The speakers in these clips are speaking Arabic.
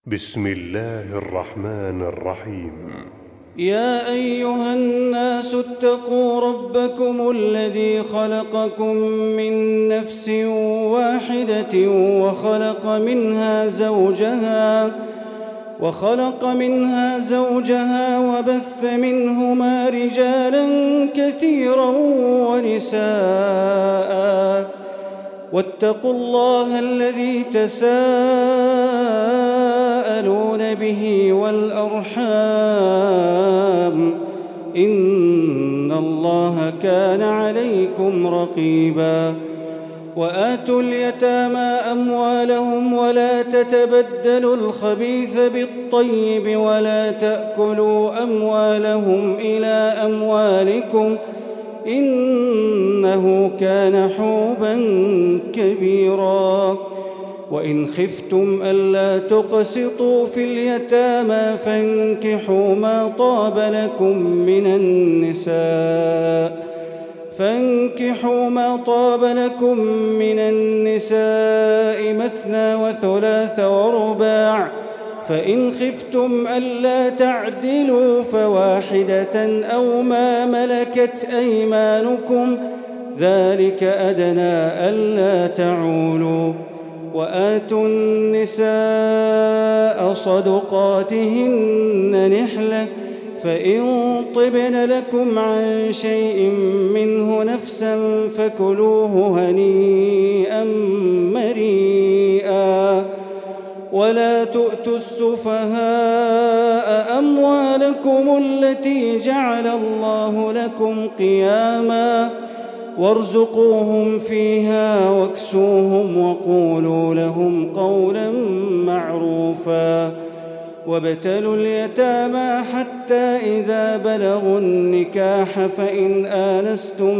بسم الله الرحمن الرحيم. يا أيها الناس اتقوا ربكم الذي خلقكم من نفس واحدة وخلق منها زوجها وبث منهما رجالا كثيرا ونساء واتقوا الله الذي تساءلون به والأرحام إن الله كان عليكم رقيبا. وآتوا اليتامى أموالهم ولا تتبدلوا الخبيث بالطيب ولا تأكلوا أموالهم إلى أموالكم إنه كان حوبا كبيرا. وإن خفتم ألا تقسطوا في اليتامى فانكحوا ما طاب لكم من النساء مثنى وثلاث ورباع، فإن خفتم ألا تعدلوا فواحدة أو ما ملكت أيمانكم ذلك أدنى ألا تعولوا. وآتوا النساء صدقاتهن نحلة، فإن طبن لكم عن شيء منه نفسا فكلوه هنيئا مريئا. ولا تؤتوا السفهاء أموالكم التي جعل الله لكم قياما وارزقوهم فيها واكسوهم وقولوا لهم قولا معروفا. وابتلوا اليتامى حتى إذا بلغوا النكاح فإن آنستم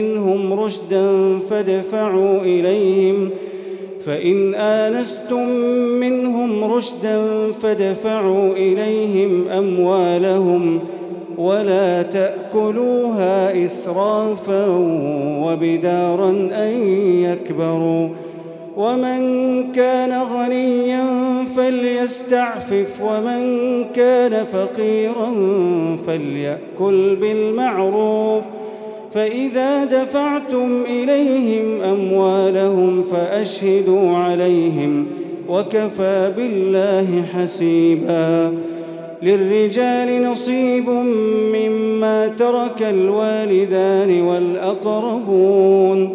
منهم رشدا فادفعوا إليهم أموالهم ولا تأكلوها إسرافا وبدارا أن يكبروا. ومن كان غنيا فليستعفف ومن كان فقيرا فليأكل بالمعروف. فإذا دفعتم إليهم أموالهم فأشهدوا عليهم وكفى بالله حسيبا. للرجال نصيب مما ترك الوالدان والأقربون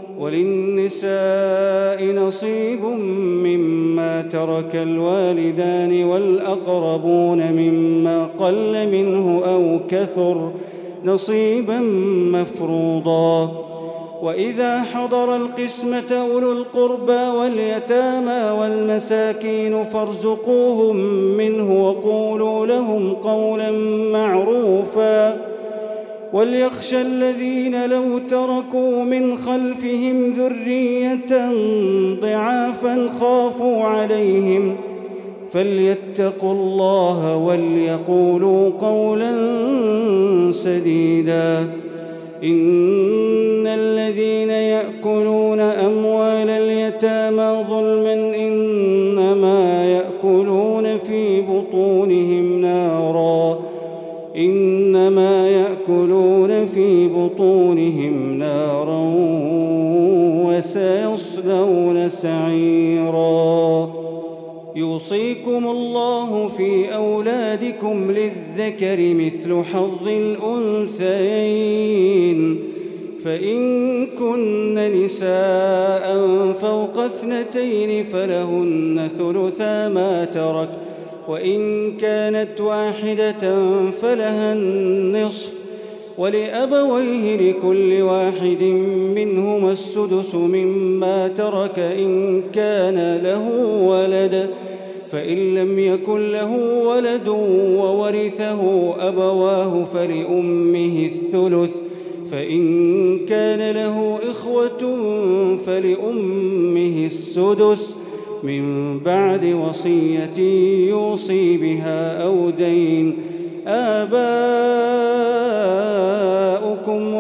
وللنساء نصيب مما ترك الوالدان والأقربون مما قل منه أو كثر نصيبا مفروضا. وإذا حضر القسمة أولو القربى واليتامى والمساكين فارزقوهم منه وقولوا لهم قولا معروفا. وليخشى الذين لو تركوا من خلفهم ذرية ضعافا خافوا عليهم فليتقوا الله وليقولوا قولا سديدا. إن الذين يأكلون أموال اليتامى ظلما إنما يأكلون في بطونهم نارا وسيصلون سعيرا. يوصيكم الله في أولادكم للذكر مثل حظ الأنثيين، فإن كن نساء فوق 2 فلهن ثلثا ما ترك، وإن كانت واحدة فلها النصف، ولأبويه لكل واحد منهما السدس مما ترك إن كان له ولد، فإن لم يكن له ولد وورثه أبواه فلأمه الثلث، فإن كان له إخوة فلأمه السدس من بعد وصية يوصي بها أو دين. آباؤكم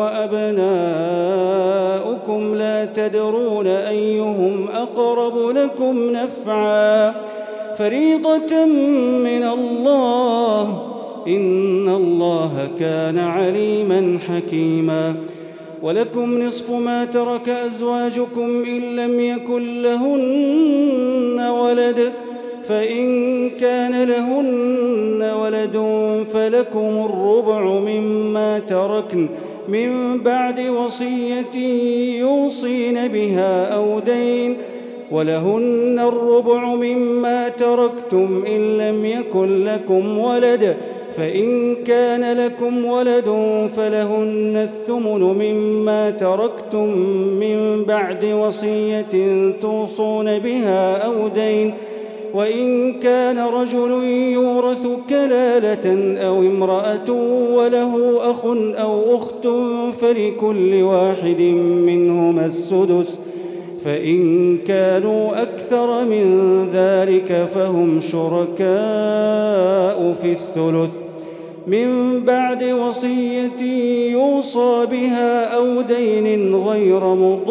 وأبناؤكم لا تدرون أيهم أقرب لكم نفعا فريضة من الله، إن الله كان عليما حكيما. ولكم نصف ما ترك أزواجكم إن لم يكن لهن ولد، فإن كان لهن ولد فلكم الربع مما تركن من بعد وصية يوصين بها أو دين، ولهن الربع مما تركتم إن لم يكن لكم ولد، فإن كان لكم ولد فلهن الثمن مما تركتم من بعد وصية توصون بها أو دين، وإن كان رجل يورث كلالة أو امرأة وله أخ أو أخت فلكل واحد منهما السدس، فإن كانوا أكثر من ذلك فهم شركاء في الثلث من بعد وصية يوصى بها أو دين غير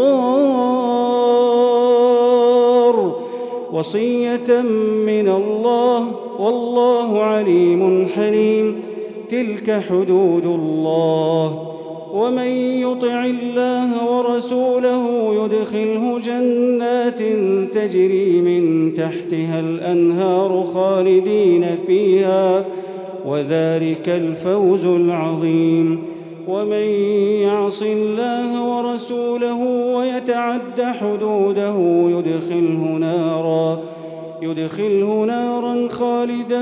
مضار، وصية من الله، والله عليم حليم. تلك حدود الله، ومن يطع الله ورسوله يدخله جنات تجري من تحتها الأنهار خالدين فيها، وذلك الفوز العظيم. ومن يعص الله ورسوله ويتعد حدوده يدخله نارا خالدا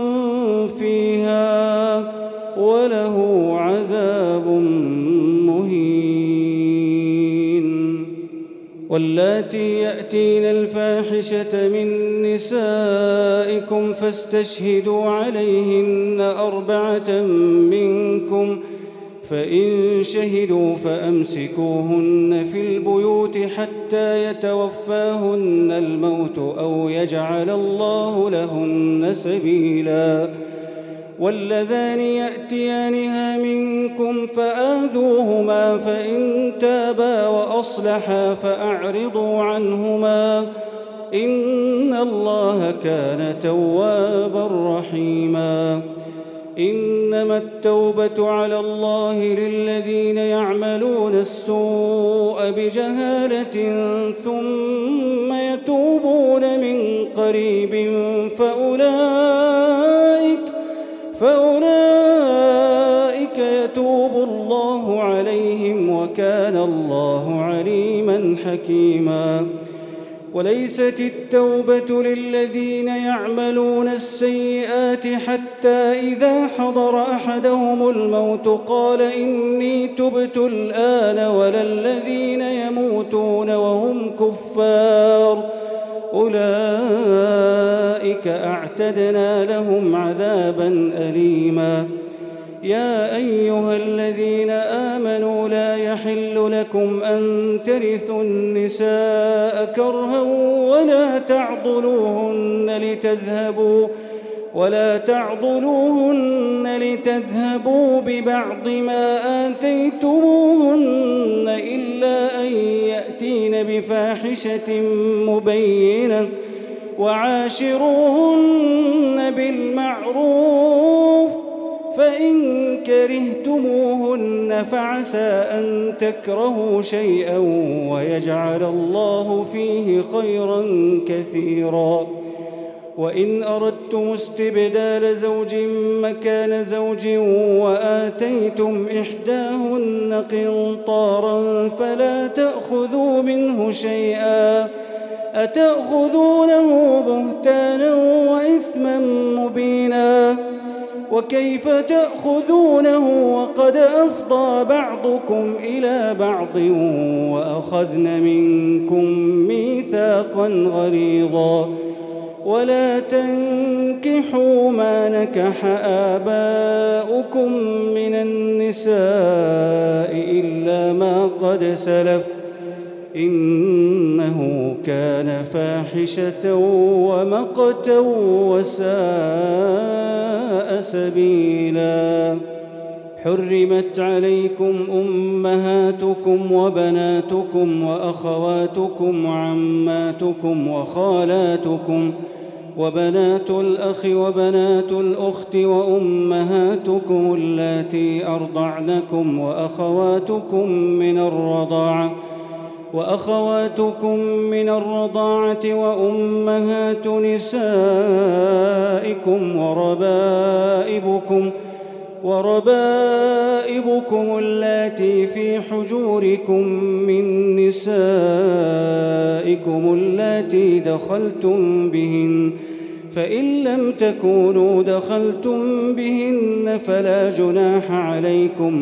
فيها وله عذاب مهين. واللاتي يأتين الفاحشة من نسائكم فاستشهدوا عليهن 4 منكم، فإن شهدوا فأمسكوهن في البيوت حتى يتوفاهن الموت أو يجعل الله لهن سبيلا. واللذان يأتيانها منكم فآذوهما، فإن تابا وأصلحا فأعرضوا عنهما، إن الله كان توابا رحيما. إنما التوبة على الله للذين يعملون السوء بجهالة ثم يتوبون من قريب فأولئك يتوب الله عليهم، وكان الله عليما حكيما. وليست التوبة للذين يعملون السيئات حتى إذا حضر أحدهم الموت قال إني تبت الآن، ولا الذين يموتون وهم كفار، أولئك أعتدنا لهم عذابا أليما. يا أيها الذين آمنوا لا يحل لكم أن ترثوا النساء كرها ولا تعضلوهن لتذهبوا ببعض ما آتيتموهن إلا أن يأتين بفاحشة مبينة، وعاشروهن بالمعروف، فإن كرهتموهن فعسى أن تكرهوا شيئا ويجعل الله فيه خيرا كثيرا. وإن أردتم استبدال زوج مكان زوج وآتيتم إحداهن قنطارا فلا تأخذوا منه شيئا، أتأخذونه بهتانا وإثما مبينا، وكيف تأخذونه وقد أفضى بعضكم إلى بعض وأخذن منكم ميثاقا غليظا. ولا تنكحوا ما نكح آباؤكم من النساء إلا ما قد سلف، إنه كان فاحشة ومقتا وساء سبيلا. حرمت عليكم أمهاتكم وبناتكم وأخواتكم وعماتكم وبنات الأخ وبنات الأخت وأمهاتكم اللاتي أرضعنكم وأخواتكم من الرضاعة وأمهات نسائكم وربائبكم اللاتي في حجوركم من نسائكم اللاتي دخلتم بهن، فإن لم تكونوا دخلتم بهن فلا جناح عليكم،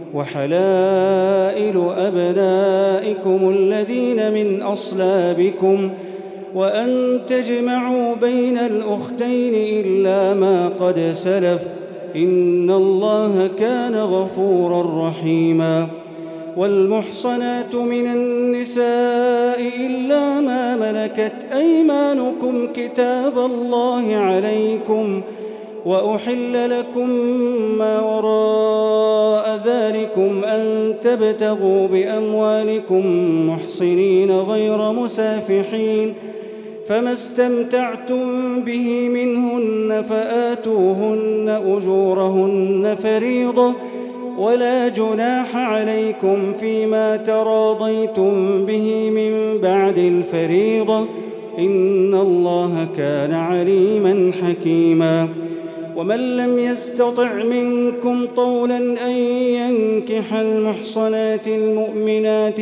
وحلائل أبنائكم الذين من أصلابكم، وأن تجمعوا بين الأختين إلا ما قد سلف، إن الله كان غفورا رحيما. والمحصنات من النساء إلا ما ملكت أيمانكم كتاب الله عليكم، وأحل لكم ما وراء ذلكم أن تبتغوا بأموالكم محصنين غير مسافحين، فما استمتعتم به منهن فآتوهن أجورهن فريضة، ولا جناح عليكم فيما تراضيتم به من بعد الفريضة، إن الله كان عليما حكيما. ومن لم يستطع منكم طولا أن ينكح المحصنات المؤمنات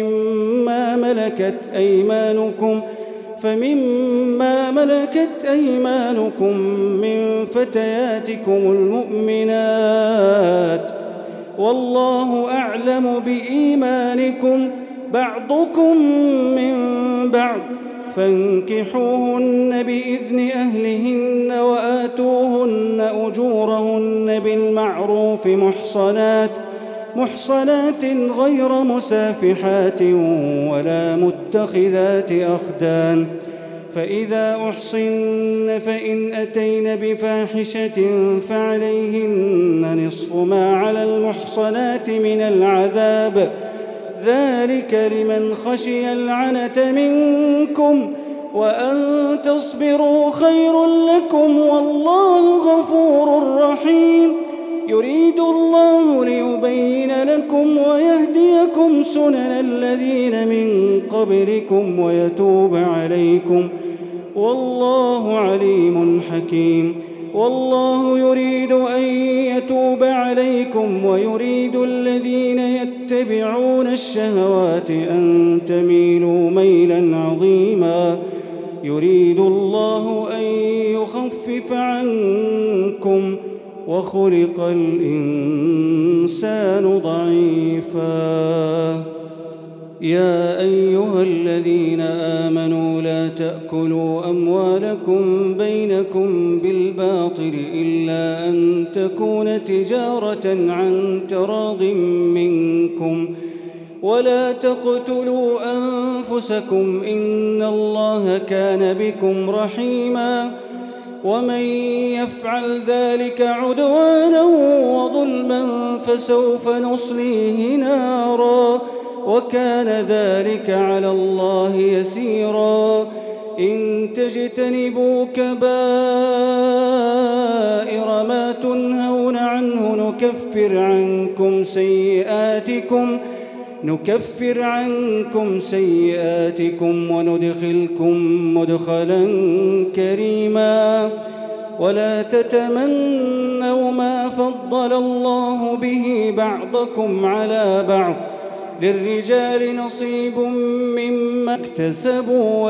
فمما ملكت أيمانكم من فتياتكم المؤمنات، والله أعلم بإيمانكم بعضكم من بعض، فانكحوهن بإذن أهلهن وآتوهن أجورهن بالمعروف محصنات غير مسافحات ولا متخذات أخدان، فإذا أحصن فإن أتين بفاحشة فعليهن نصف ما على المحصنات من العذاب، ذلك لمن خشي العنة منكم، وأن تصبروا خير لكم، والله غفور رحيم. يريد الله ليبين لكم ويهديكم سنن الذين من قبلكم ويتوب عليكم، والله عليم حكيم. والله يريد أن يتوب عليكم ويريد الذين يتبعون الشهوات أن تميلوا ميلا عظيما. يريد الله أن يخفف عنكم وخلق الإنسان ضعيفا. يا أيها الذين آمنوا لا تأكلوا أموالكم بينكم بالباطل إلا أن تكون تجارة عن تراض منكم، ولا تقتلوا أنفسكم إن الله كان بكم رحيما. ومن يفعل ذلك عدوانا وظلما فسوف نصليه نارا، وكان ذلك على الله يسيرا. إن تجتنبوا كبائر ما تنهون عنه نكفر عنكم سيئاتكم وندخلكم مدخلا كريما. ولا تتمنوا ما فضل الله به بعضكم على بعض، للرجال نصيب مما اكتسبوا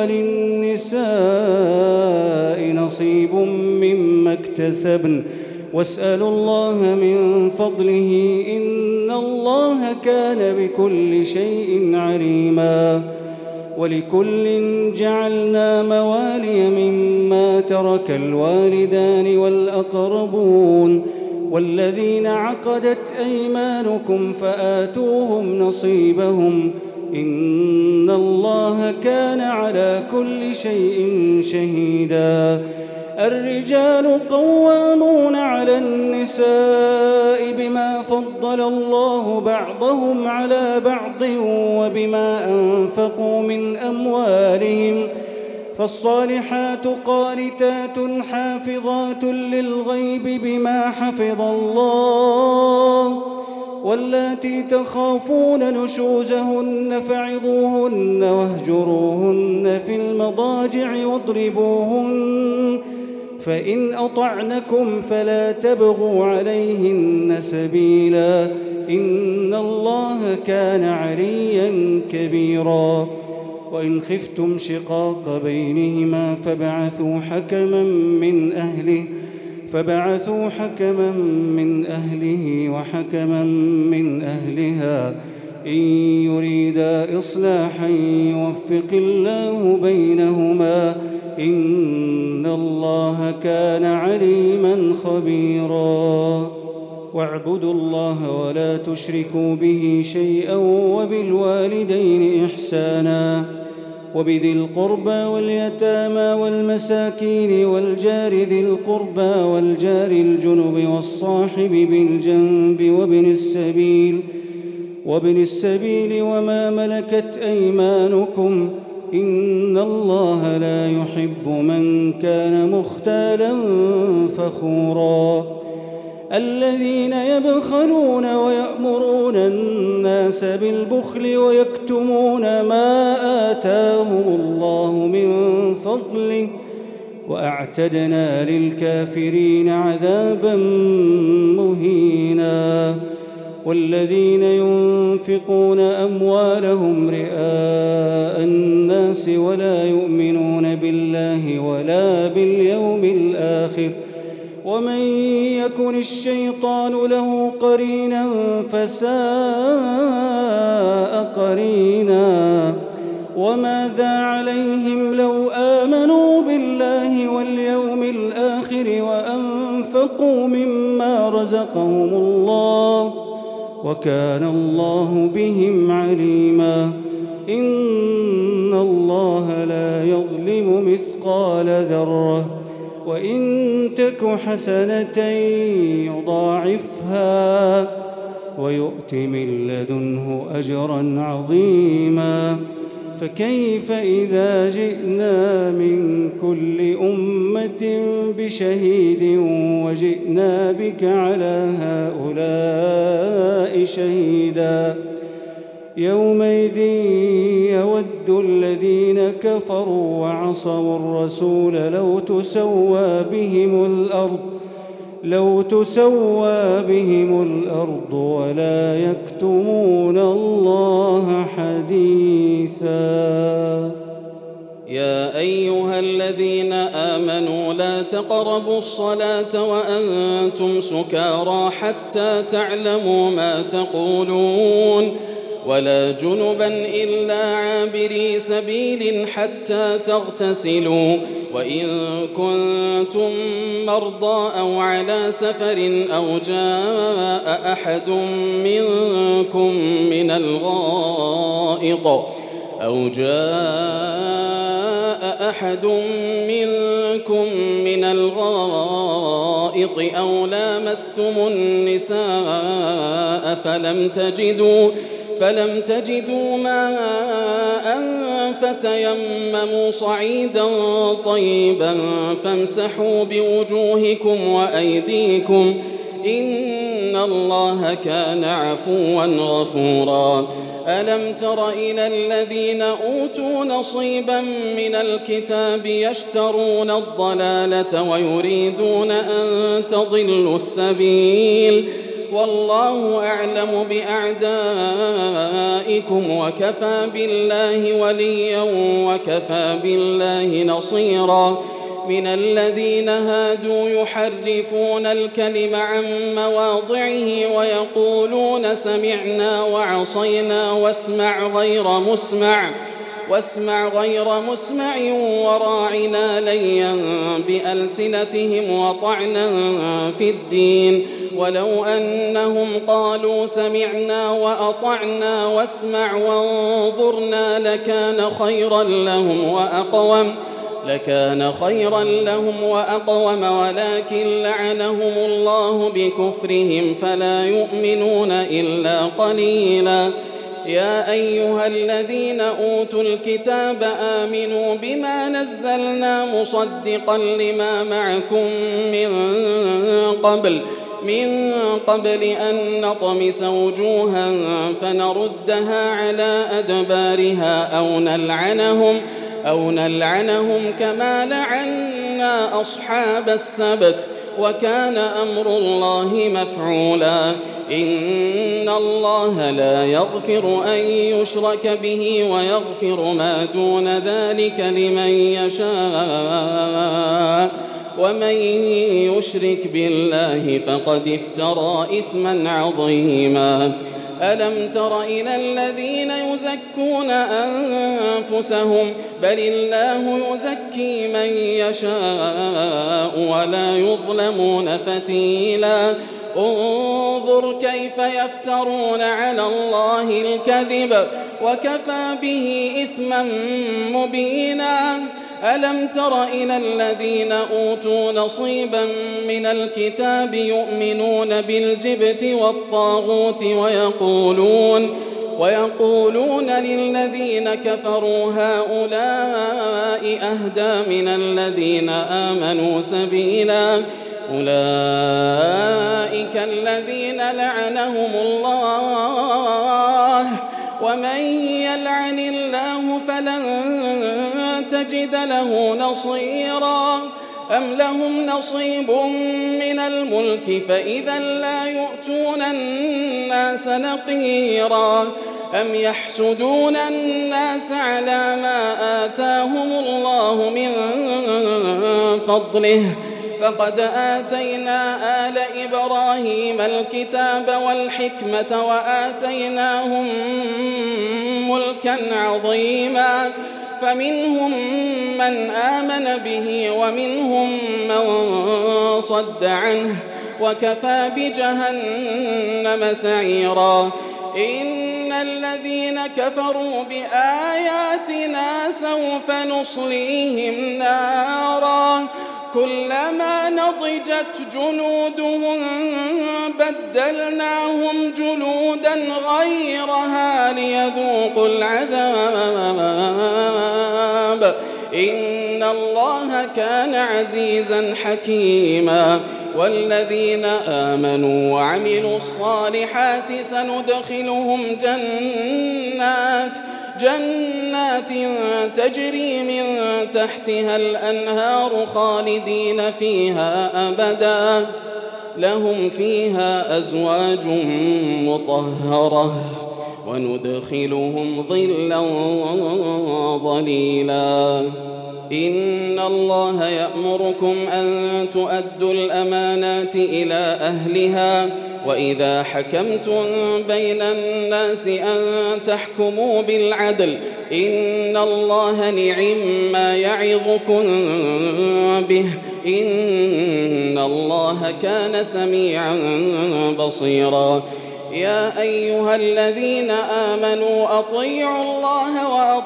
وللنساء نصيب مما اكتسبن، واسألوا الله من فضله إن الله كان بكل شيء عليما. ولكل جعلنا موالي مما ترك الوالدان والأقربون والذين عقدت أيمانكم فآتوهم نصيبهم، إن الله كان على كل شيء شهيدا. الرجال قوامون على النساء بما فضل الله بعضهم على بعض وبما أنفقوا من أموالهم، فالصالحات قانتات حافظات للغيب بما حفظ الله واللاتي تخافون نشوزهن فعظوهن واهجروهن في المضاجع واضربوهن فإن أطعنكم فلا تبغوا عليهن سبيلا إن الله كان عليا كبيرا وإن خفتم شقاق بينهما فابعثوا حكما من أهله وحكما من أهلها إن يريدا إصلاحا يوفق الله بينهما إن الله كان عليما خبيرا واعبدوا الله ولا تشركوا به شيئا وبالوالدين إحسانا وبذي القربى واليتامى والمساكين والجار ذي القربى والجار الجنب والصاحب بالجنب وابن السبيل وما ملكت أيمانكم إن الله لا يحب من كان مختالا فخورا الذين يبخلون ويأمرون الناس بالبخل ويكتمون ما آتاهم الله من فضله وأعتدنا للكافرين عذابا مهينا والذين ينفقون أموالهم رئاء الناس ولا يؤمنون بالله ولا باليوم الآخر ومن يكن الشيطان له قرينا فساء قرينا وماذا عليهم لو آمنوا بالله واليوم الآخر وأنفقوا مما رزقهم الله وكان الله بهم عليما إن الله لا يظلم مثقال ذرة وإن تك حسنة يضاعفها ويؤت من لدنه أجرا عظيما فكيف إذا جئنا من كل أمة بشهيد وجئنا بك على هؤلاء شهيدا يومئذ يود الذين كفروا وعصوا الرسول لو تسوى بهم الأرض ولا يكتمون الله حديثا يا أيها الذين آمنوا لا تقربوا الصلاة وأنتم سكارى حتى تعلموا ما تقولون ولا جنبا إلا عابري سبيل حتى تغتسلوا وإن كنتم مرضى أو على سفر أو جاء أحد منكم من الغائط أو لامستم النساء فلم تجدوا ماء فتيمموا صعيدا طيبا فامسحوا بوجوهكم وأيديكم إن الله كان عفوا غفورا ألم تر إلى الذين أوتوا نصيبا من الكتاب يشترون الضلالة ويريدون أن تضلوا السبيل والله أعلم بأعدائكم وكفى بالله وليا وكفى بالله نصيرا من الذين هادوا يحرفون الكلم عن مواضعه ويقولون سمعنا وعصينا واسمع غير مسمع وراعنا ليا بألسنتهم وطعنا في الدين ولو أنهم قالوا سمعنا وأطعنا واسمع وانظرنا لكان خيرا لهم وأقوم ولكن لعنهم الله بكفرهم فلا يؤمنون إلا قليلا يا أيها الذين أوتوا الكتاب آمنوا بما نزلنا مصدقا لما معكم من قبل أن نطمس وجوها فنردها على أدبارها أو نلعنهم كما لعنا أصحاب السبت وكان أمر الله مفعولا إن الله لا يغفر أن يشرك به ويغفر ما دون ذلك لمن يشاء ومن يشرك بالله فقد افترى إثما عظيما ألم تر إلى الذين يزكون أنفسهم بل الله يزكي من يشاء ولا يظلمون فتيلا انظر كيف يفترون على الله الكذب وكفى به إثما مبينا ألم تر إلى الذين أوتوا نصيبا من الكتاب يؤمنون بالجبت والطاغوت ويقولون للذين كفروا هؤلاء أهدى من الذين آمنوا سبيلا أولئك الذين لعنهم الله ومن يلعن الله فلن تجد له نصيرا أم لهم نصيب من الملك فإذا لا يؤتون الناس نقيرا أم يحسدون الناس على ما آتاهم الله من فضله فقد آتينا آل إبراهيم الكتاب والحكمة وآتيناهم ملكا عظيما فمنهم من آمن به ومنهم من صد عنه وكفى بجهنم سعيرا إن الذين كفروا بآياتنا سوف نصليهم نارا كلما نضجت جلودهم بدلناهم جلودا غيرها ليذوقوا العذاب إن الله كان عزيزا حكيما والذين آمنوا وعملوا الصالحات سندخلهم جنات تجري من تحتها الأنهار خالدين فيها أبدا لهم فيها أزواج مطهرة وندخلهم ظلا ظليلا إن الله يأمركم أن تؤدوا الأمانات إلى أهلها وإذا حكمتم بين الناس أن تحكموا بالعدل إن الله نعم ما يعظكم به إن الله كان سميعا بصيرا يا أيها الذين آمنوا أطيعوا الله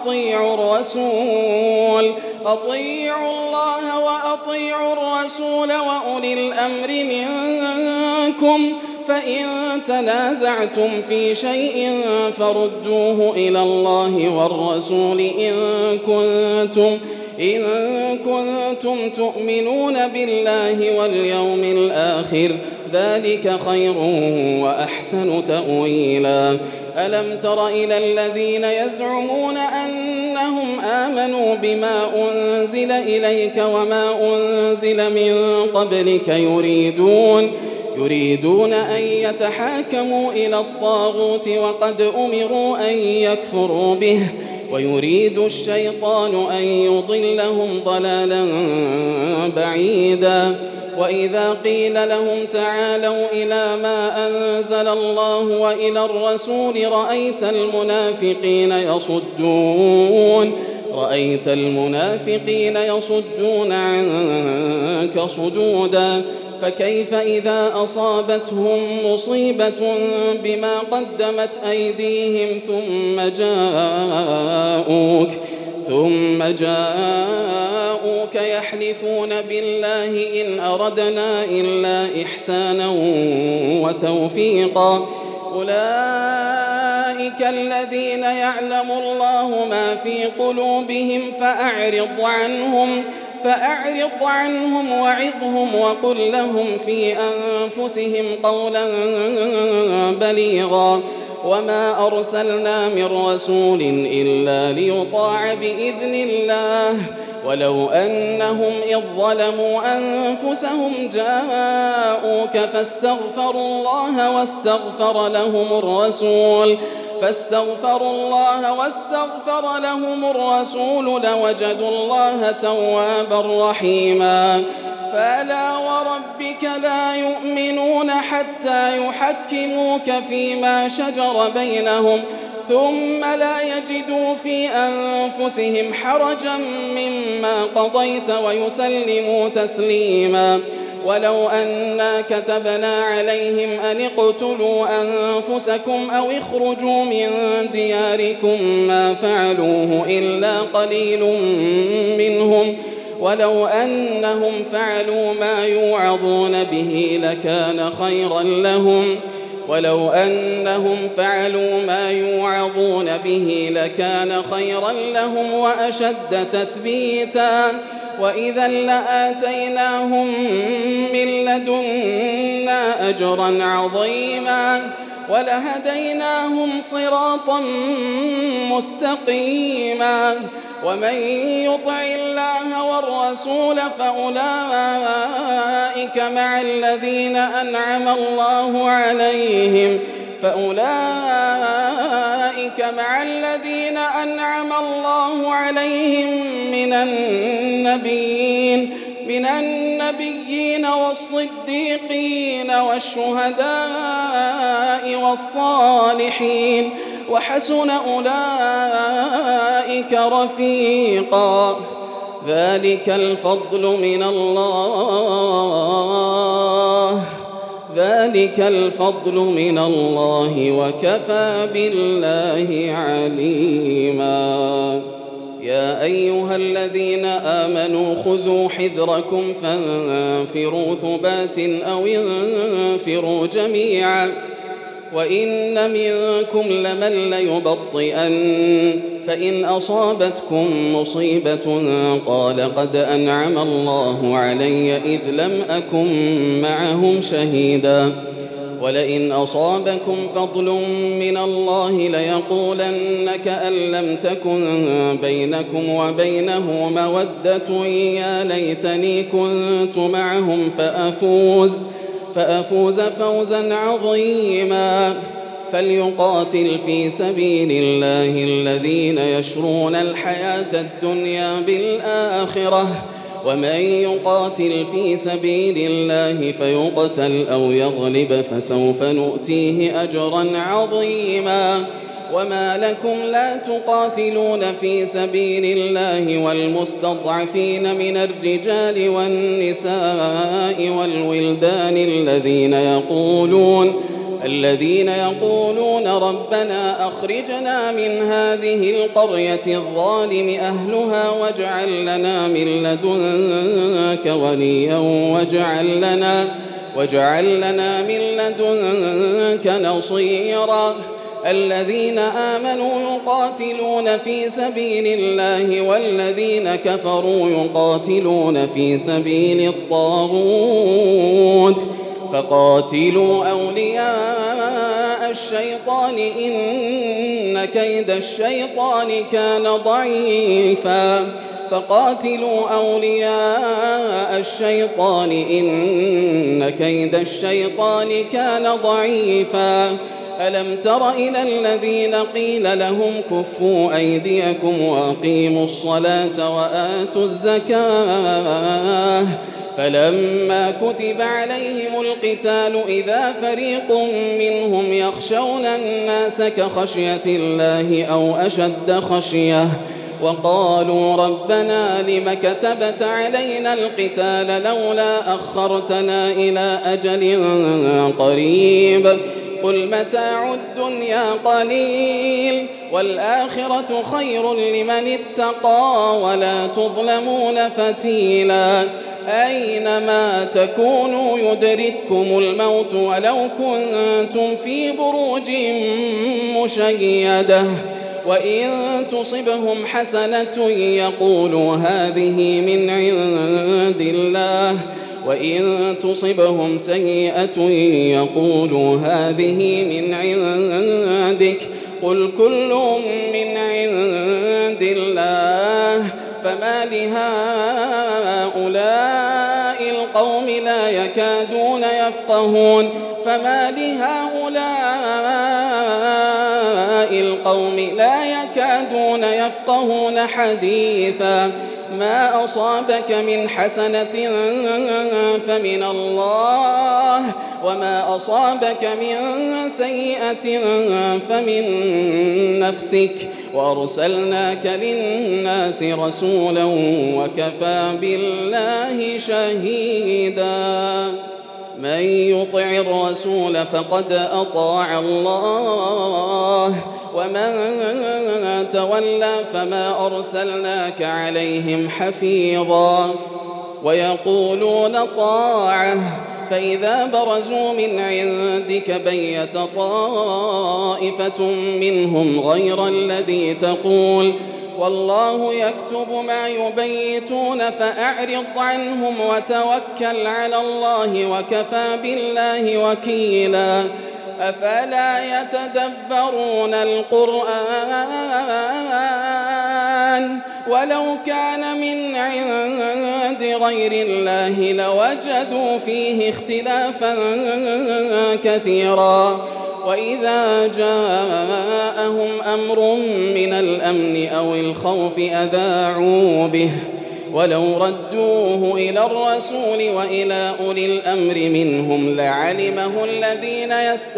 وأطيعوا الرسول وأولي الأمر منكم فإن تنازعتم في شيء فردوه إلى الله والرسول إن كنتم تؤمنون بالله واليوم الآخر ذلك خير وأحسن تأويلا ألم تر إلى الذين يزعمون أنهم آمنوا بما أنزل إليك وما أنزل من قبلك يريدون أن يتحاكموا إلى الطاغوت وقد أمروا أن يكفروا به ويريد الشيطان أن يضلهم ضلالا بعيدا وإذا قيل لهم تعالوا إلى ما أنزل الله وإلى الرسول رأيت المنافقين يصدون عنك صدودا فكيف إذا أصابتهم مصيبة بما قدمت أيديهم ثم جاءوك يحلفون بالله إن أردنا إلا إحسانا وتوفيقا أولئك أولئك الذين يعلم الله ما في قلوبهم فأعرض عنهم وعظهم وقل لهم في أنفسهم قولا بليغا وما أرسلنا من رسول إلا ليطاع بإذن الله ولو أنهم إذ ظلموا أنفسهم جاءوك فاستغفروا الله واستغفر لهم الرسول لوجدوا الله توابا رحيما فلا وربك لا يؤمنون حتى يحكموك فيما شجر بينهم ثم لا يجدوا في أنفسهم حرجا مما قضيت ويسلموا تسليما ولو أنا كتبنا عليهم أن اقتلوا أنفسكم أو اخرجوا من دياركم ما فعلوه إلا قليل منهم ولو أنهم فعلوا ما يوعظون به لكان خيرا لهم وأشد تثبيتا وإذا لآتيناهم من لدنا أجرا عظيما ولهديناهم صراطا مستقيما ومن يطع الله والرسول فأولئك مع الذين أنعم الله عليهم من النبيين والصديقين والشهداء والصالحين وحسن أولئك رفيقا ذلك الفضل من الله وكفى بالله عليما يا أيها الذين آمنوا خذوا حذركم فانفروا ثبات أو انفروا جميعا وإن منكم لمن ليبطئن فإن أصابتكم مصيبة قال قد أنعم الله علي إذ لم أكن معهم شهيدا ولئن أصابكم فضل من الله ليقولن كأن لم تكن بينكم وبينه مودة يا ليتني كنت معهم فأفوز فوزا عظيما فليقاتل في سبيل الله الذين يشرون الحياة الدنيا بالآخرة ومن يقاتل في سبيل الله فيقتل أو يغلب فسوف نؤتيه أجرا عظيما وما لكم لا تقاتلون في سبيل الله والمستضعفين من الرجال والنساء والولدان الذين يقولون ربنا أخرجنا من هذه القرية الظالم أهلها واجعل لنا من لدنك وليا واجعل لنا من لدنك نصيرا الذين آمنوا يقاتلون في سبيل الله والذين كفروا يقاتلون في سبيل الطاغوت فقاتلوا أولياء الشيطان إن كيد الشيطان كان ضعيفا ألم تر إلى الذين قيل لهم كفوا أيديكم وأقيموا الصلاة وآتوا الزكاة فلما كتب عليهم القتال إذا فريق منهم يخشون الناس كخشية الله أو أشد خشية وقالوا ربنا لم كتبت علينا القتال لولا أخرتنا إلى أجل قريب قل متاع الدنيا قليل والآخرة خير لمن اتقى ولا تظلمون فتيلا أينما تكونوا يدرككم الموت ولو كنتم في بروج مشيدة وإن تصبهم حسنة يقولوا هذه من عند الله وإن تصبهم سيئة يقولوا هذه من عندك قل كل من عند الله فما لهؤلاء القوم لا يكادون يفقهون حديثا ما أصابك من حسنة فمن الله وما أصابك من سيئة فمن نفسك وأرسلناك للناس رسولا وكفى بالله شهيدا من يطع الرسول فقد أطاع الله ومن تولى فما أرسلناك عليهم حفيظا ويقولون طاعة فإذا برزوا من عندك بيت طائفة منهم غير الذي تقول والله يكتب ما يبيتون فأعرض عنهم وتوكل على الله وكفى بالله وكيلا أفلا يتدبرون القرآن ولو كان من عند غير الله لوجدوا فيه اختلافا كثيرا وإذا جاءهم أمر من الأمن أو الخوف أذاعوا به ولو ردوه إلى الرسول وإلى أولي الأمر منهم لعلمه الذين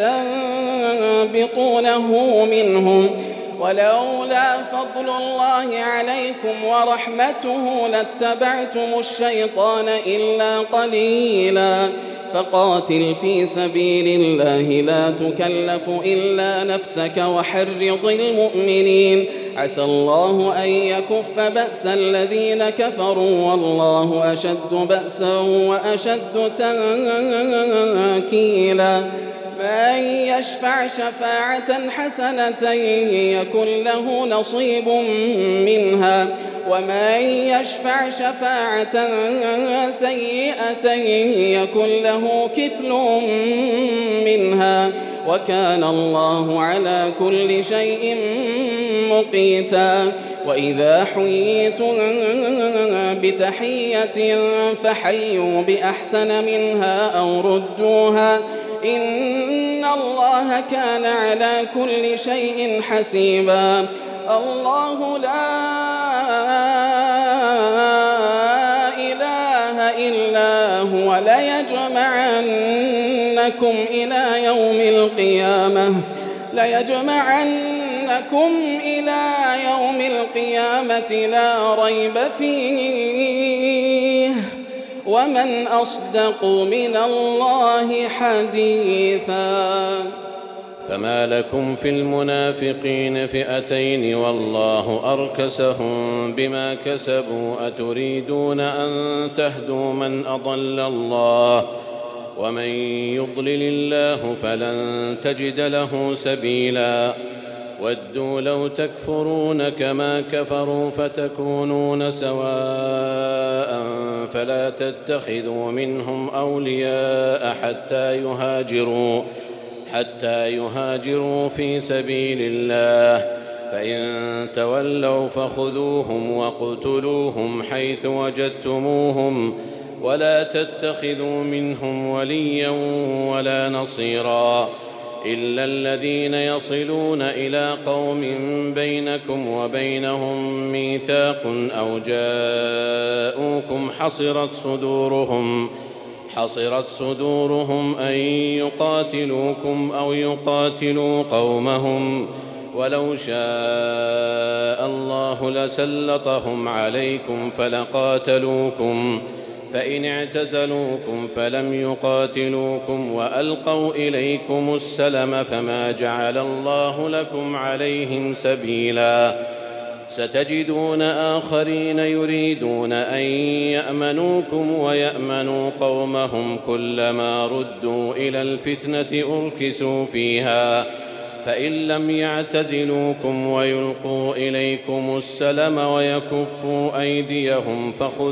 يستنبطونه منهم ولولا فضل الله عليكم ورحمته لاتبعتم الشيطان إلا قليلا فقاتل في سبيل الله لا تكلف إلا نفسك وحرض المؤمنين عسى الله أن يكف بأس الذين كفروا والله أشد بأسا وأشد تنكيلا من يشفع شفاعة حسنة يكن له نصيب منها ومن يشفع شفاعة سيئة يكن له كفل منها وكان الله على كل شيء مقيتا وإذا حييتم بتحية فحيوا بأحسن منها أو ردوها إن الله كان على كل شيء حسيبا الله لا إله إلا هو ليجمعنكم إلى يوم القيامة لا ريب فيه ومن أصدق من الله حديثا فما لكم في المنافقين فئتين والله أركسهم بما كسبوا أتريدون أن تهدوا من أضل الله ومن يضلل الله فلن تجد له سبيلا ودوا لو تكفرون كما كفروا فتكونون سواء فلا تتخذوا منهم أولياء حتى يهاجروا في سبيل الله فإن تولوا فخذوهم واقتلوهم حيث وجدتموهم ولا تتخذوا منهم وليا ولا نصيرا إلا الذين يصلون إلى قوم بينكم وبينهم ميثاق أو جاءوكم حصرت صدورهم أن يقاتلوكم أو يقاتلوا قومهم ولو شاء الله لسلطهم عليكم فلقاتلوكم فإن اعتزلوكم فلم يقاتلوكم وألقوا إليكم السلم فما جعل الله لكم عليهم سبيلا ستجدون آخرين يريدون أن يأمنوكم ويأمنوا قومهم كلما ردوا إلى الفتنة أركسوا فيها فإن لم يعتزلوكم ويلقوا إليكم السلم ويكفوا أيديهم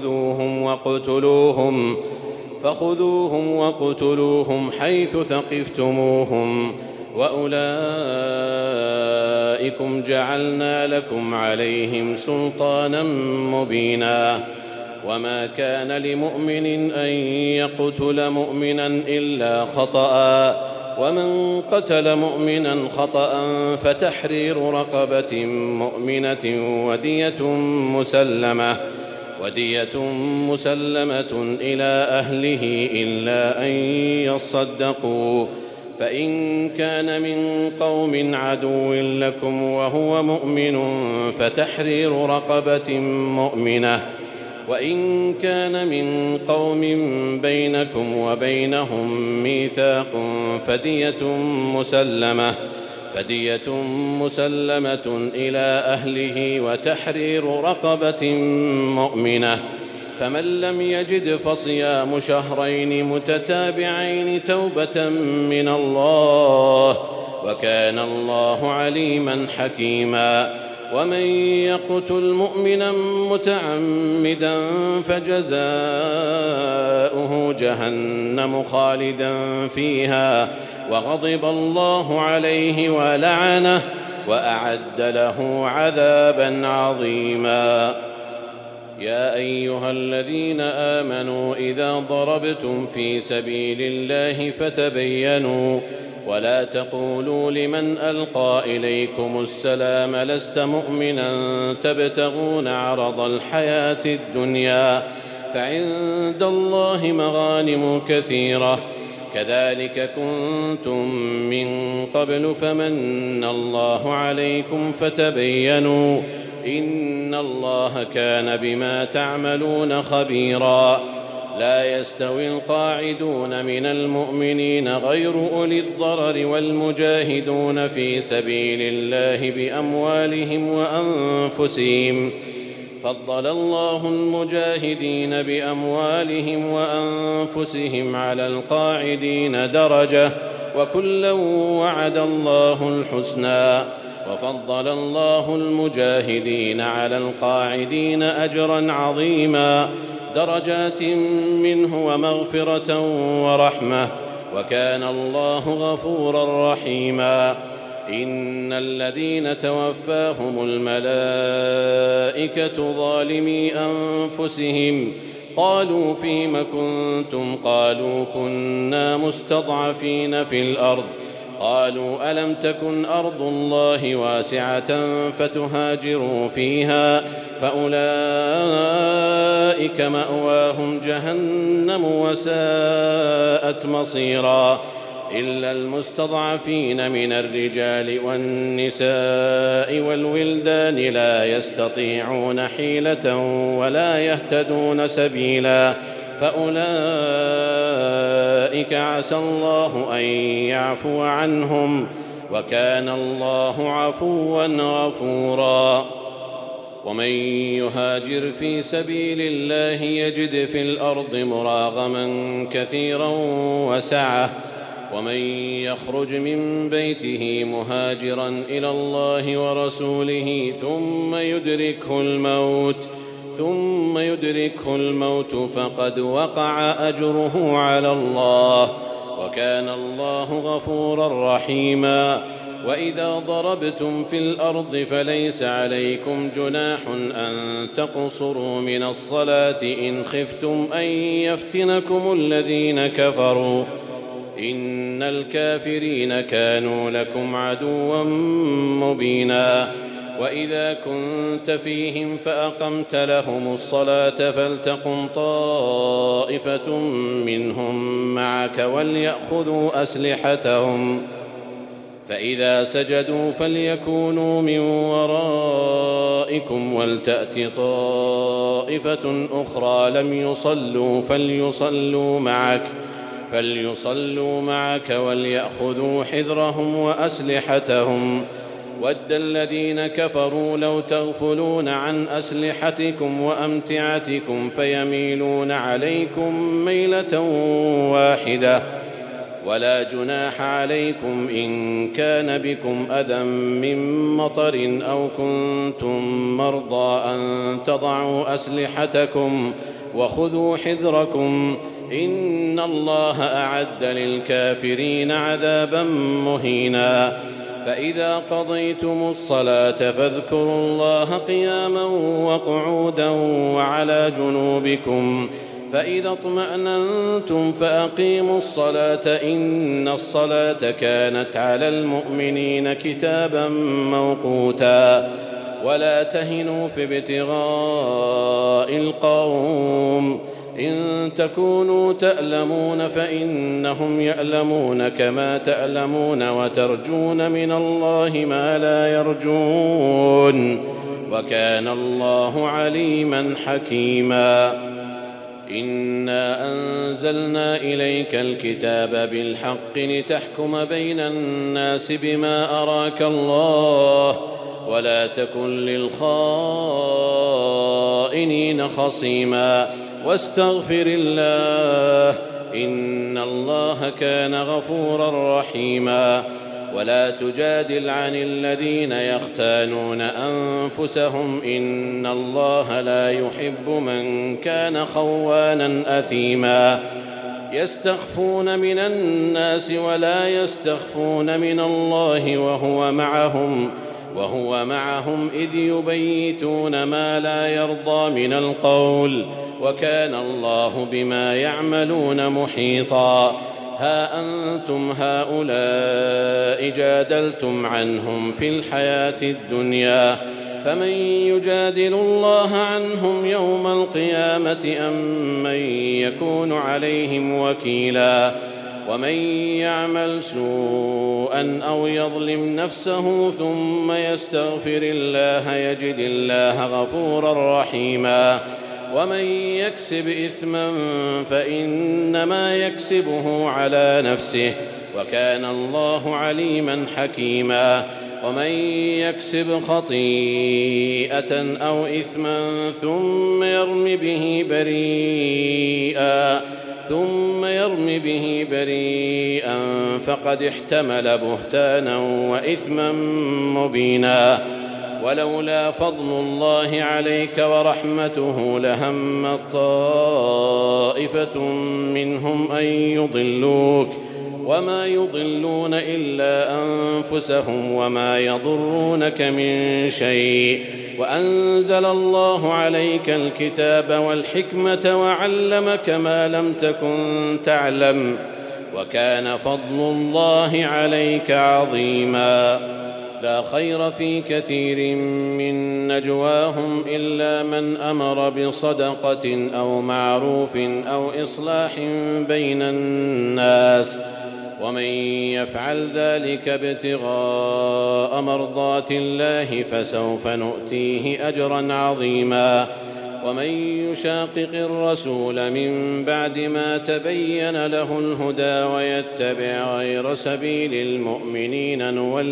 فخذوهم وقتلوهم حيث ثقفتموهم وأولئكم جعلنا لكم عليهم سلطانا مبينا وما كان لمؤمن أن يقتل مؤمنا إلا خطأ ومن قتل مؤمنا خطأ فتحرير رقبة مؤمنة ودية مسلمة إلى أهله إلا أن يصدقوا فإن كان من قوم عدو لكم وهو مؤمن فتحرير رقبة مؤمنة وإن كان من قوم بينكم وبينهم ميثاق فدية مسلمة إلى أهله وتحرير رقبة مؤمنة فمن لم يجد فصيام شهرين متتابعين توبة من الله وكان الله عليما حكيما ومن يقتل مؤمنا متعمدا فجزاؤه جهنم خالدا فيها وغضب الله عليه ولعنه وأعد له عذابا عظيما يا أيها الذين آمنوا إذا ضربتم في سبيل الله فتبينوا ولا تقولوا لمن ألقى إليكم السلام لست مؤمنا تبتغون عرض الحياة الدنيا فعند الله مغانم كثيرة كذلك كنتم من قبل فمن الله عليكم فتبينوا إن الله كان بما تعملون خبيرا لا يستوي القاعدون من المؤمنين غير أولي الضرر والمجاهدون في سبيل الله بأموالهم وأنفسهم فضل الله المجاهدين بأموالهم وأنفسهم على القاعدين درجة وكلا وعد الله الحسنى وفضل الله المجاهدين على القاعدين أجرا عظيما درجات منه ومغفرة ورحمة وكان الله غفورا رحيما إن الذين توفاهم الملائكة ظالمي أنفسهم قالوا فيم كنتم قالوا كنا مستضعفين في الأرض قالوا ألم تكن أرض الله واسعة فتهاجروا فيها فأولئك مأواهم جهنم وساءت مصيرا إلا المستضعفين من الرجال والنساء والولدان لا يستطيعون حيلة ولا يهتدون سبيلا فأولئك عسى الله أن يعفو عنهم وكان الله عفوا غفورا ومن يهاجر في سبيل الله يجد في الأرض مراغما كثيرا وسعة ومن يخرج من بيته مهاجرا إلى الله ورسوله ثم يدركه الموت فقد وقع أجره على الله وكان الله غفورا رحيما وإذا ضربتم في الأرض فليس عليكم جناح أن تقصروا من الصلاة إن خفتم أن يفتنكم الذين كفروا إن الكافرين كانوا لكم عدوا مبينا وإذا كنت فيهم فأقمت لهم الصلاة فلتقم طائفة منهم معك وليأخذوا أسلحتهم فإذا سجدوا فليكونوا من ورائكم ولتأت طائفة أخرى لم يصلوا فليصلوا معك وليأخذوا حذرهم وأسلحتهم ود الذين كفروا لو تغفلون عن أسلحتكم وأمتعتكم فيميلون عليكم ميلة واحدة ولا جناح عليكم إن كان بكم أذى من مطر أو كنتم مرضى أن تضعوا أسلحتكم وخذوا حذركم إن الله أعد للكافرين عذابا مهينا فإذا قضيتم الصلاة فاذكروا الله قياما وقعودا وعلى جنوبكم فإذا اطمأننتم فأقيموا الصلاة إن الصلاة كانت على المؤمنين كتابا موقوتا ولا تهنوا في ابتغاء القوم إن تكونوا تألمون فإنهم يألمون كما تألمون وترجون من الله ما لا يرجون وكان الله عليما حكيما إنا أنزلنا إليك الكتاب بالحق لتحكم بين الناس بما أراك الله ولا تكن للخائنين خصيما واستغفر الله إن الله كان غفورا رحيما ولا تجادل عن الذين يختانون أنفسهم إن الله لا يحب من كان خوانا أثيما يستخفون من الناس ولا يستخفون من الله وهو معهم إذ يبيتون ما لا يرضى من القول وكان الله بما يعملون محيطا ها أنتم هؤلاء جادلتم عنهم في الحياة الدنيا فمن يجادل الله عنهم يوم القيامة أم من يكون عليهم وكيلا ومن يعمل سوءا أو يظلم نفسه ثم يستغفر الله يجد الله غفورا رحيما ومن يكسب إثما فإنما يكسبه على نفسه وكان الله عليما حكيما ومن يكسب خطيئة أو إثما ثم يرم به بريئا فقد احتمل بهتانا وإثما مبينا ولولا فضل الله عليك ورحمته لهم طائفة منهم أن يضلوك وما يضلون إلا أنفسهم وما يضرونك من شيء وأنزل الله عليك الكتاب والحكمة وعلمك ما لم تكن تعلم وكان فضل الله عليك عظيما لا خير في كثير من نجواهم إلا من أمر بصدقة أو معروف أو إصلاح بين الناس ومن يفعل ذلك ابتغاء مرضات الله فسوف نؤتيه أجرا عظيما ومن يشاقق الرسول من بعد ما تبين له الهدى ويتبع غير سبيل المؤمنين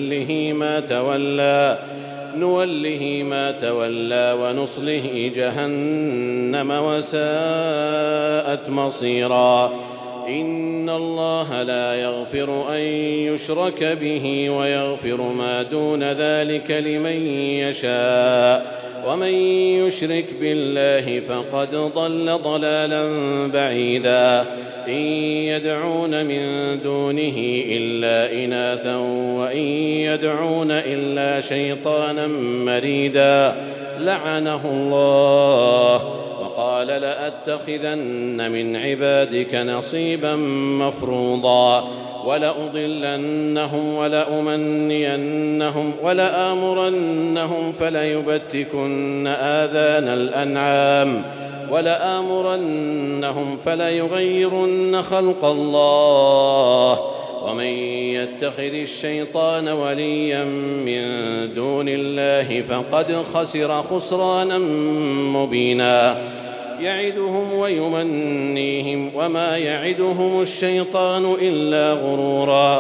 نوله ما تولى ونصله جهنم وساءت مصيرا إن الله لا يغفر أن يشرك به ويغفر ما دون ذلك لمن يشاء ومن يشرك بالله فقد ضل ضلالا بعيدا إن يدعون من دونه إلا إناثا وإن يدعون إلا شيطانا مريدا لعنه الله وقال لأتخذن من عبادك نصيبا مفروضا ولأضلنهم ولأمنينهم ولآمرنهم فليبتكن آذان الأنعام ولآمرنهم فليغيرن خلق الله ومن يتخذ الشيطان وليا من دون الله فقد خسر خسرانا مبينا يعدهم ويمنيهم وما يعدهم الشيطان إلا غرورا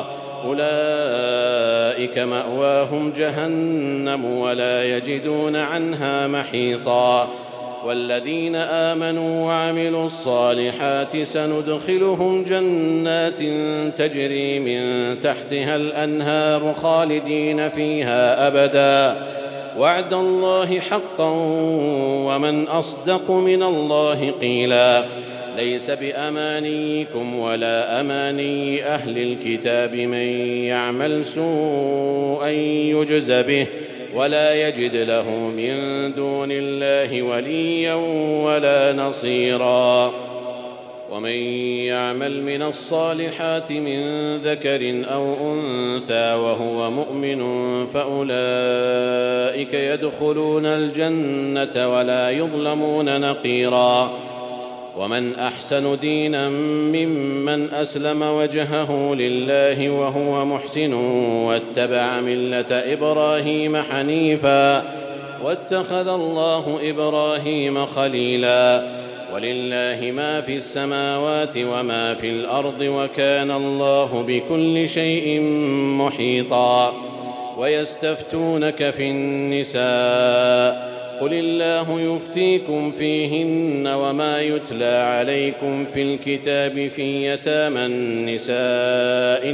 أولئك مأواهم جهنم ولا يجدون عنها محيصا والذين آمنوا وعملوا الصالحات سندخلهم جنات تجري من تحتها الأنهار خالدين فيها أبدا وعد الله حقا ومن أصدق من الله قيلا ليس بأمانيكم ولا أماني أهل الكتاب من يعمل سوءا يجز به ولا يجد له من دون الله وليا ولا نصيرا ومن يعمل من الصالحات من ذكر أو أنثى وهو مؤمن فأولئك يدخلون الجنة ولا يظلمون نقيرا ومن أحسن دينا ممن أسلم وجهه لله وهو محسن واتبع ملة إبراهيم حنيفا واتخذ الله إبراهيم خليلا ولله ما في السماوات وما في الأرض وكان الله بكل شيء محيطا ويستفتونك في النساء قل الله يفتيكم فيهن وما يتلى عليكم في الكتاب في يتامى النساء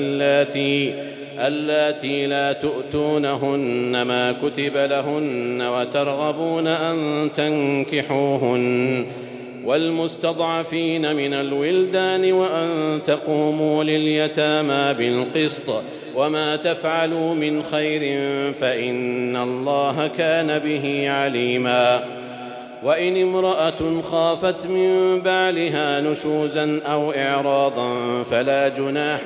اللاتي لا تؤتونهن ما كتب لهن وترغبون أن تنكحوهن والمستضعفين من الولدان وأن تقوموا لليتامى بالقسط وما تفعلوا من خير فإن الله كان به عليما وإن امرأة خافت من بعلها نشوزا أو إعراضا فلا جناح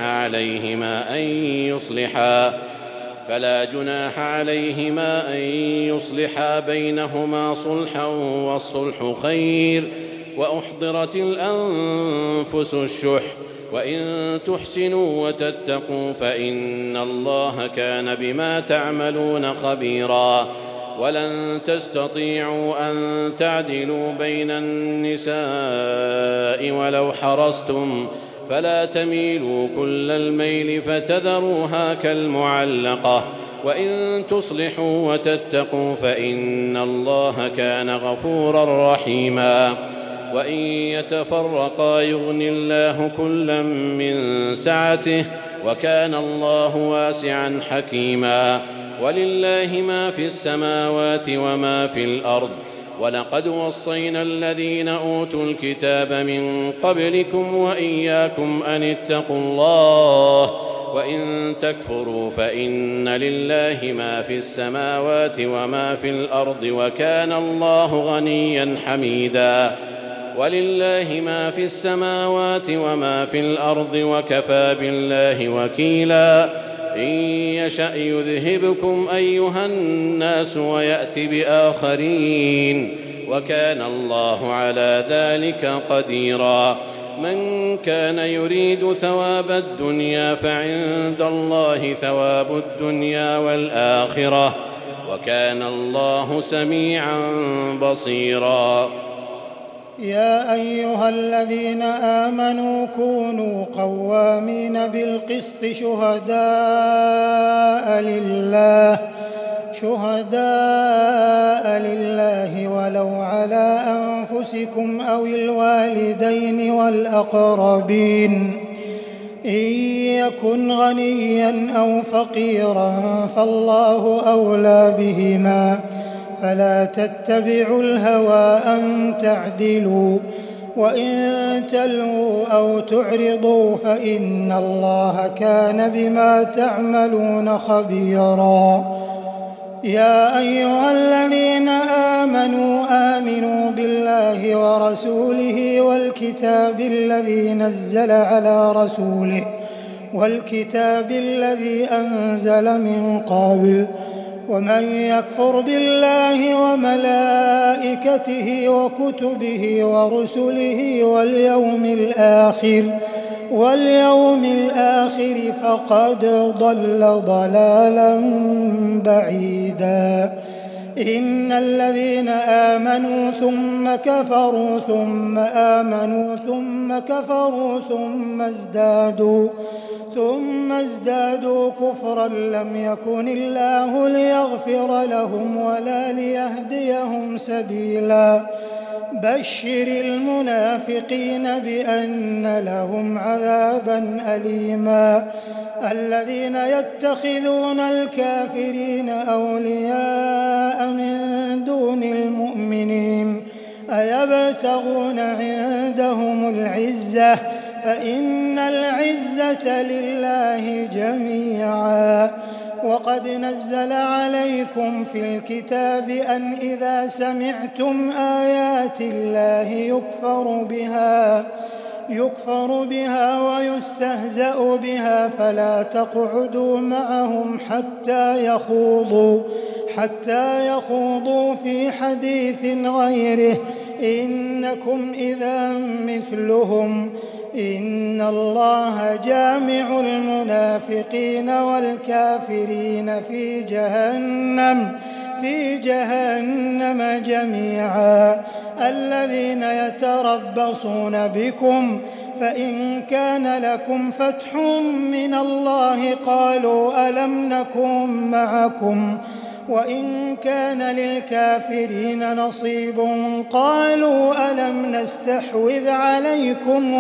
عليهما أن يصلحا بينهما صلحا والصلح خير وأحضرت الأنفس الشح وإن تحسنوا وتتقوا فإن الله كان بما تعملون خبيرا ولن تستطيعوا أن تعدلوا بين النساء ولو حرصتم فلا تميلوا كل الميل فتذروها كالمعلقة وإن تصلحوا وتتقوا فإن الله كان غفورا رحيما وإن يتفرقا يغن الله كلا من سعته وكان الله واسعا حكيما ولله ما في السماوات وما في الأرض ولقد وصينا الذين أوتوا الكتاب من قبلكم وإياكم أن اتقوا الله وإن تكفروا فإن لله ما في السماوات وما في الأرض وكان الله غنيا حميدا ولله ما في السماوات وما في الأرض وكفى بالله وكيلا إن يشأ يذهبكم أيها الناس ويأت بآخرين وكان الله على ذلك قديرا من كان يريد ثواب الدنيا فعند الله ثواب الدنيا والآخرة وكان الله سميعا بصيرا يا أيها الذين آمنوا كونوا قوامين بالقسط شهداء لله ولو على أنفسكم أو الوالدين والأقربين إن يكن غنيا أو فقيرا فالله أولى بهما فلا تتبعوا الهوى أن تعدلوا وإن تلووا أو تعرضوا فإن الله كان بما تعملون خبيرا يا أيها الذين آمنوا بالله ورسوله والكتاب الذي نزل على رسوله والكتاب الذي أنزل من قبل ومن يكفر بالله وملائكته وكتبه ورسله واليوم الآخر فقد ضل ضلالا بعيدا إن الذين آمنوا ثم كفروا ثم آمنوا ثم كفروا ثم ازدادوا كفرا لم يكن الله ليغفر لهم ولا ليهديهم سبيلا بشر المنافقين بأن لهم عذابا أليما الذين يتخذون الكافرين أولياء من دون المؤمنين أيبتغون عندهم العزة فإن العزة لله جميعا وقد نزل عليكم في الكتاب أن إذا سمعتم آيات الله يكفر بها ويستهزأ بها فلا تقعدوا معهم حتى يخوضوا في حديث غيره إنكم إذا مثلهم إن الله جامع المنافقين والكافرين في جهنم جميعا الذين يتربصون بكم فإن كان لكم فتح من الله قالوا ألم نكن معكم وإن كان للكافرين نصيب قالوا ألم نستحوذ عليكم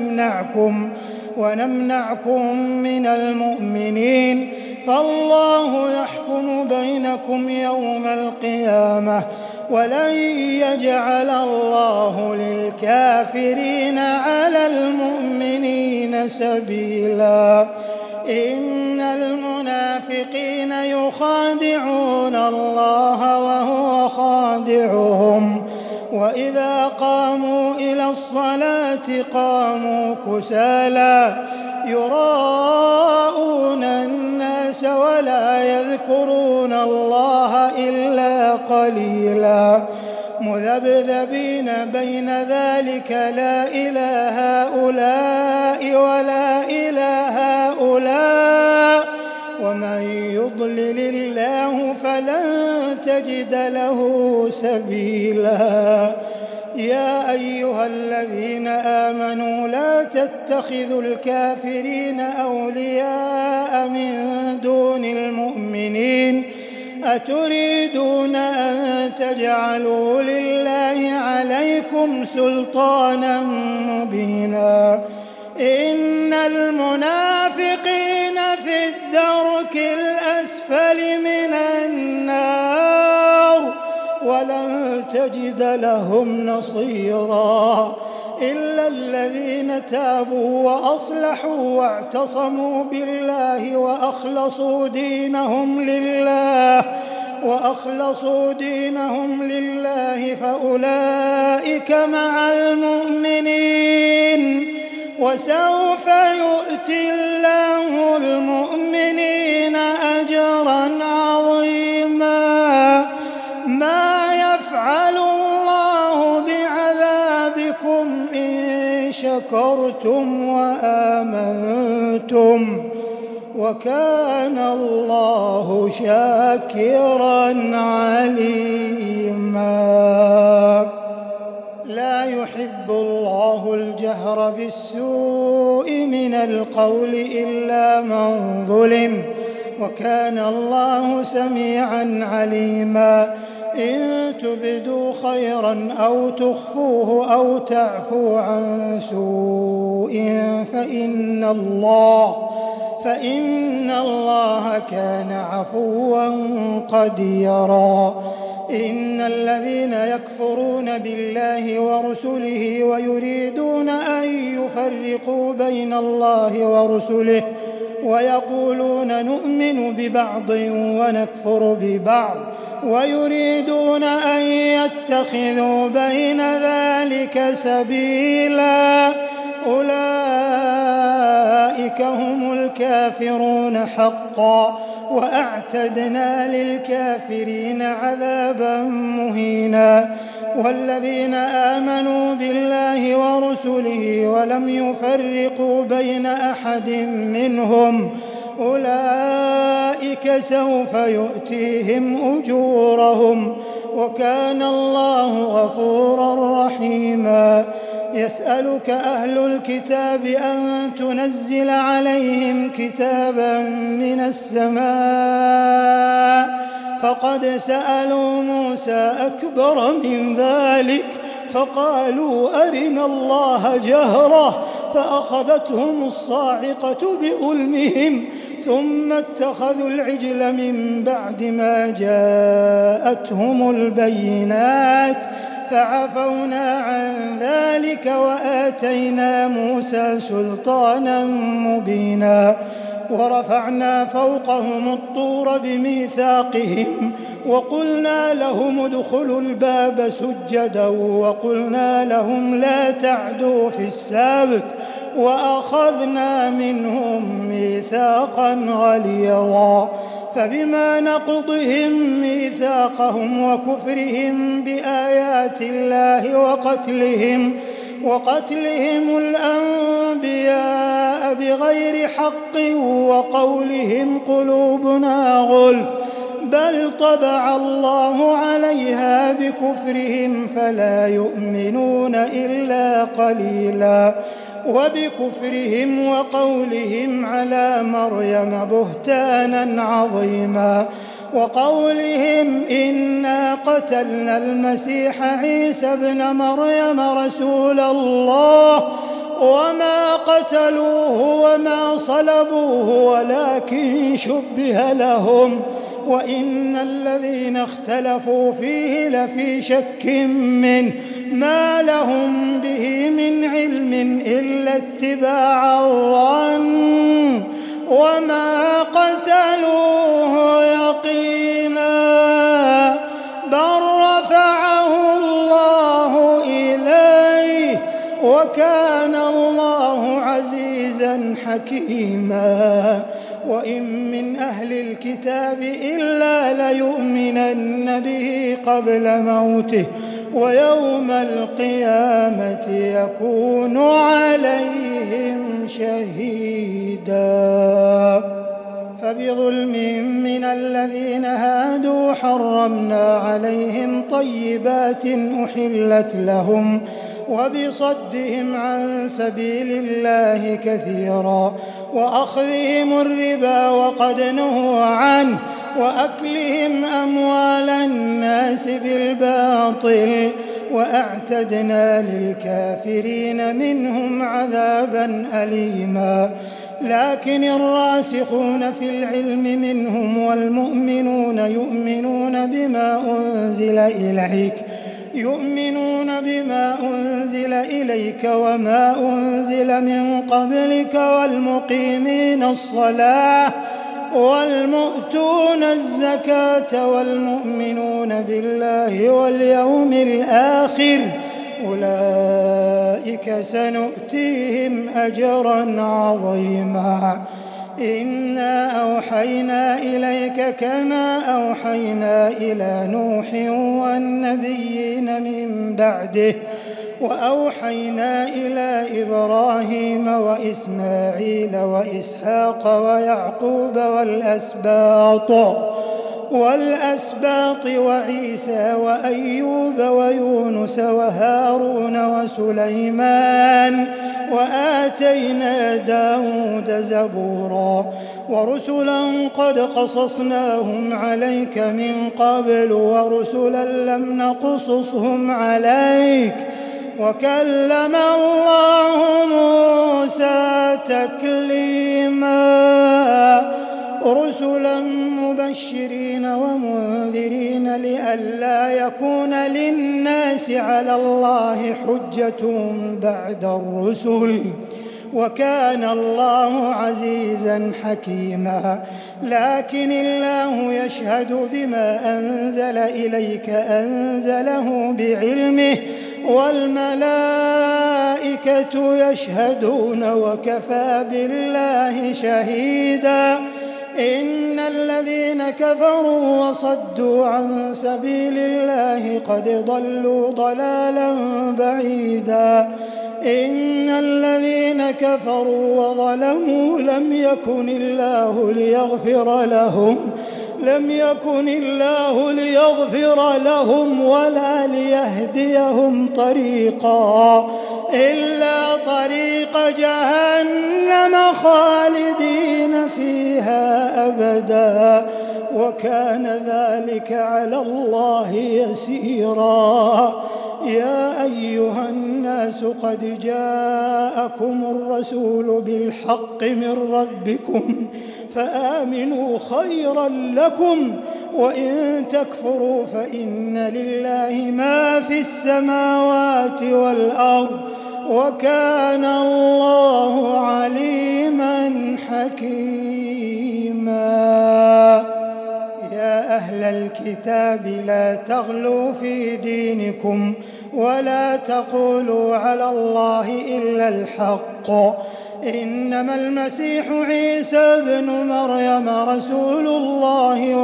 ونمنعكم من المؤمنين فالله يحكم بينكم يوم القيامة ولن يجعل الله للكافرين على المؤمنين سبيلا إن المنافقين يخادعون الله وهو خادعهم وإذا قاموا إلى الصلاة قاموا كسالى يراءون الناس ولا يذكرون الله إلا قليلا مذبذبين بين ذلك لا إلى هؤلاء ولا إلى هؤلاء ومن يضلل الله فلن تجد له سبيلا يا أيها الذين آمنوا لا تتخذوا الكافرين أولياء من دون المؤمنين أتريدون أن تجعلوا لله عليكم سلطانا مبينا إن المنافقين في الدرك الأسفل من النار ولن تجد لهم نصيرا إلا الذين تابوا وأصلحوا واعتصموا بالله وأخلصوا دينهم لله فأولئك مع المؤمنين وسوف يؤتي الله المؤمنين أجرا عظيما ما يفعل الله بعذابكم إن شكرتم وآمنتم وكان الله شاكرا عليما لا يحب الله الجهر بالسوء من القول إلا من ظلم وكان الله سميعا عليما إن تبدوا خيرا أو تخفوه أو تعفوا عن سوء فإن الله كان عفوا قديرا إن الذين يكفرون بالله ورسله ويريدون أن يفرقوا بين الله ورسله ويقولون نؤمن ببعض ونكفر ببعض ويريدون أن يتخذوا بين ذلك سبيلا أولئك هم الكافرون حقا وأعتدنا للكافرين عذابا مهينا والذين آمنوا بالله ورسله ولم يفرقوا بين أحد منهم أولئك أولئك سوف يؤتيهم أجورهم وكان الله غفورا رحيما. يسألك أهل الكتاب أن تنزل عليهم كتابا من السماء فقد سألوا موسى أكبر من ذلك فقالوا أرنا الله جهرة فأخذتهم الصاعقة بظلمهم ثم اتخذوا العجل من بعد ما جاءتهم البينات فعفونا عن ذلك وآتينا موسى سلطانا مبينا. ورفعنا فوقهم الطور بميثاقهم وقلنا لهم ادخلوا الباب سجدا وقلنا لهم لا تعدوا في السبت وأخذنا منهم ميثاقا غليظا. فبما نقضهم ميثاقهم وكفرهم بآيات الله وقتلهم الأنبياء بغير حق وقولهم قلوبنا غلف بل طبع الله عليها بكفرهم فلا يؤمنون إلا قليلا. وبكفرهم وقولهم على مريم بهتانا عظيما وقولهم إنا قتلنا المسيح عيسى ابن مريم رسول الله وما قتلوه وما صلبوه ولكن شبه لهم وإن الذين اختلفوا فيه لفي شك منه ما لهم به من علم إلا اتباع الظن وما قتلوه يقينا بل رفعه الله إليه وكان الله عزيزا حكيما. وإن من أهل الكتاب إلا ليؤمنن به قبل موته ويوم القيامة يكون عليهم شهيدا. فبظلم من الذين هادوا حرمنا عليهم طيبات أحلت لهم وبصدهم عن سبيل الله كثيرا وأخذهم الربا وقد نهوا عنه وأكلهم أموال الناس بالباطل وأعتدنا للكافرين منهم عذابا أليما. لكن الراسخون في العلم منهم والمؤمنون يؤمنون بما أنزل إليك وما أنزل من قبلك والمقيمين الصلاة والمؤتون الزكاة والمؤمنون بالله واليوم الآخر أولئك سنؤتيهم أجرا عظيما. إنا أوحينا إليك كما أوحينا إلى نوح والنبيين من بعده وأوحينا إلى إبراهيم وإسماعيل وإسحاق ويعقوب والأسباط وعيسى وأيوب ويونس وهارون وسليمان وآتينا داود زبورا ورسلا قد قصصناهم عليك من قبل ورسلا لم نقصصهم عليك وكلم الله موسى تكليما. رسلا مبشرين ومنذرين لئلا يكون للناس على الله حجة بعد الرسل وكان الله عزيزا حكيما. لكن الله يشهد بما أنزل إليك أنزله بعلمه والملائكة يشهدون وكفى بالله شهيدا. إن الذين كفروا وصدوا عن سبيل الله قد ضلوا ضلالا بعيدا. إن الذين كفروا وظلموا لم يكن الله ليغفر لهم ولا ليهديهم طريقا إلا طريق جهنم خالدين فيها أبدا وكان ذلك على الله يسيرا. يا أيها الناس قد جاءكم الرسول بالحق من ربكم فآمنوا خيرا لكم وإن تكفروا فإن لله ما في السماوات والأرض وكان الله عليما حكيما. يا أهل الكتاب لا تغلوا في دينكم ولا تقولوا على الله إلا الحق إنما المسيح عيسى ابن مريم رسول الله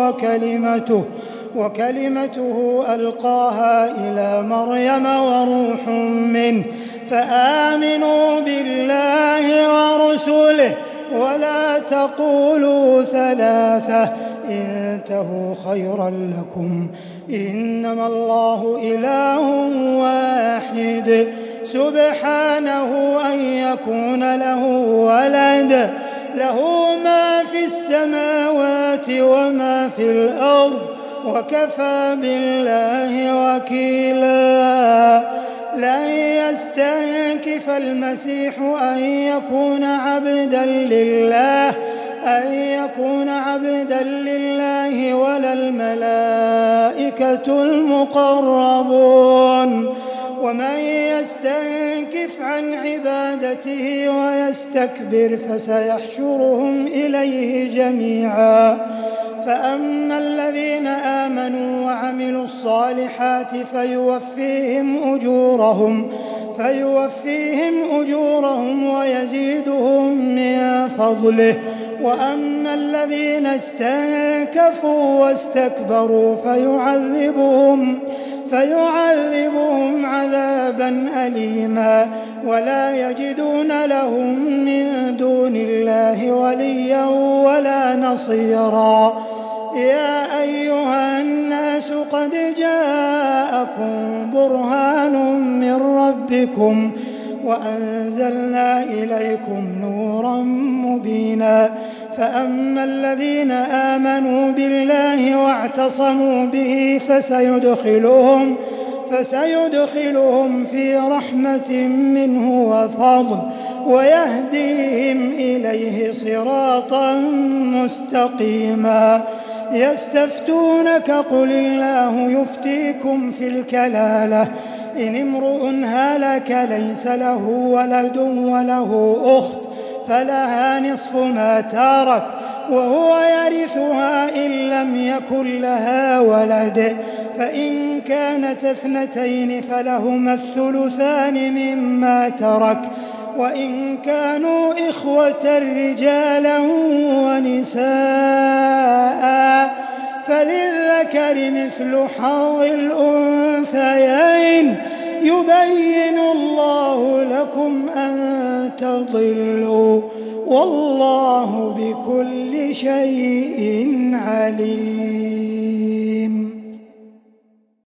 وكلمته ألقاها إلى مريم وروح منه فآمنوا بالله ورسله ولا تقولوا ثلاثة انتهوا خيرا لكم إنما الله إله واحد سبحانه أن يكون له ولد له ما في السماوات وما في الأرض وكفى بالله وكيلا. لن يستنكف المسيح أن يكون عبدا لله ولا الملائكة المقربون ومن يستنكف عن عبادته ويستكبر فسيحشرهم إليه جميعا. فأما الذين آمنوا وعملوا الصالحات فيوفيهم أجورهم ويزيدهم من فضله وأما الذين استنكفوا واستكبروا فيعذبهم عذابا أليما ولا يجدون لهم من دون الله وليا ولا نصيرا. يا أيها الناس قد جاءكم برهان من ربكم وأنزلنا إليكم نورا مبينا. فأما الذين آمنوا بالله واعتصموا به فسيدخلهم في رحمة منه وفضل ويهديهم إليه صراطا مستقيما. يستفتونك قل الله يفتيكم في الكلالة إن امرؤ هلك ليس له ولد وله أخت فلها نصف ما ترك وهو يرثها إن لم يكن لها ولد فإن كانت اثنتين فلهما الثلثان مما ترك وإن كانوا إخوة رجالا ونساء فللذكر مثل حظ الأنثيين يبين الله لكم أن تضلوا والله بكل شيء عليم.